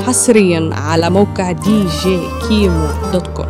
حصريا على موقع دي جي كيمو دوت كوم.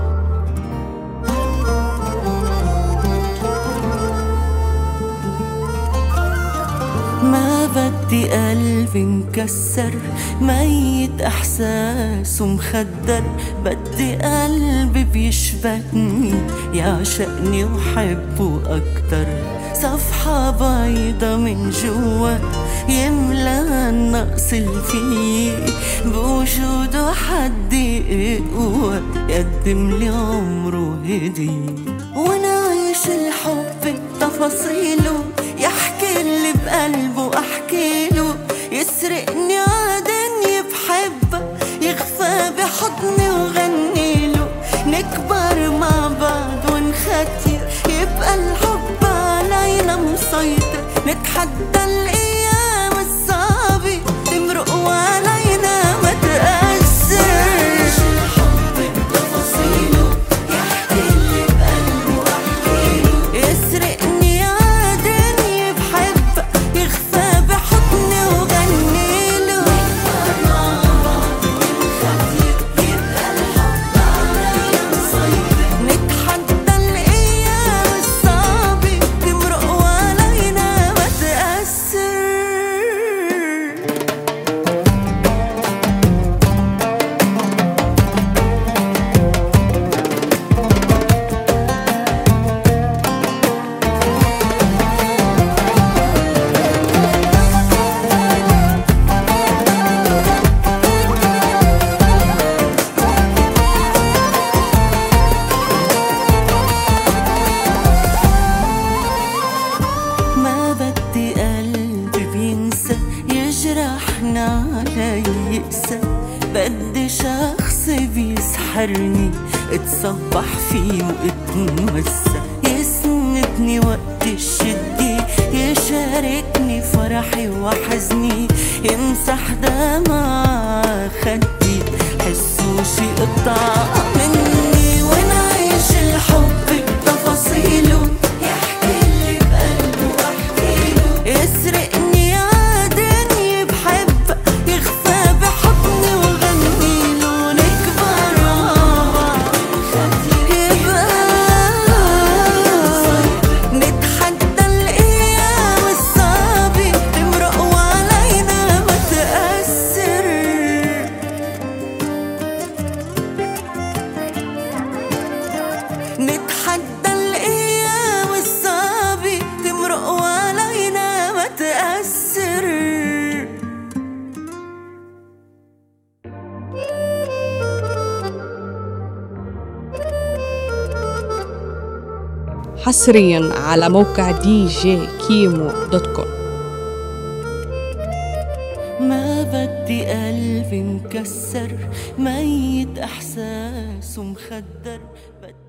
ما بدي قلبي مكسر ميت احساسه مخدر، بدي قلبي بيشبهني يعشقني وحبه اكتر، صفحة بيضة من جوا يملى النقص اللي فيه، بوجوده حد يقوى يقدم لي عمره هدية، ونعيش الحب بتفاصيله، يحكي اللي بقلبه احكيله، يسرقني عدني بحبه، يخفى بحضني وغنيله، نكبر مع بعض ونختير، يبقى الحب علينا مسيطر، نتحدى الايام الصعبة تمرق وعلينا ما تأثر، الحب بتفاصيله، يحكي اللي بقلبه احكيله، يسرقني عدني بحبه، يخفى بحضني وغنيله، نكبر مع بعض ونختير، يبقى الحب علينا مسيطر، نتحدى الايام الصعبة تمرق وعلينا ما تأثر. ما بدي قلبي بينسى يجرحنا علي يقسى، بدي شخص بيسحرني اتصبح فيه واتمسى، يسندني وقت الشدة، يشاركني فرحي وحزني، يمسح دمع خدي حسه شي قطع مني، ونعيش الحب بتفاصيله، يحكي اللي بقلبه احكيله، يسرقني عدني بحبه، يخفى بحضني وغنيله، نكبر مع بعض يبقى نتحدى الايام الصعبة تمرق وعلينا ما تأثر، نتحدى الايام الصعبة تمرق وعلينا ما تأثر. حصريا على موقع دي جي كيمو دوت كوم. ما بدي قلبي مكسر ميت احساسه مخدر،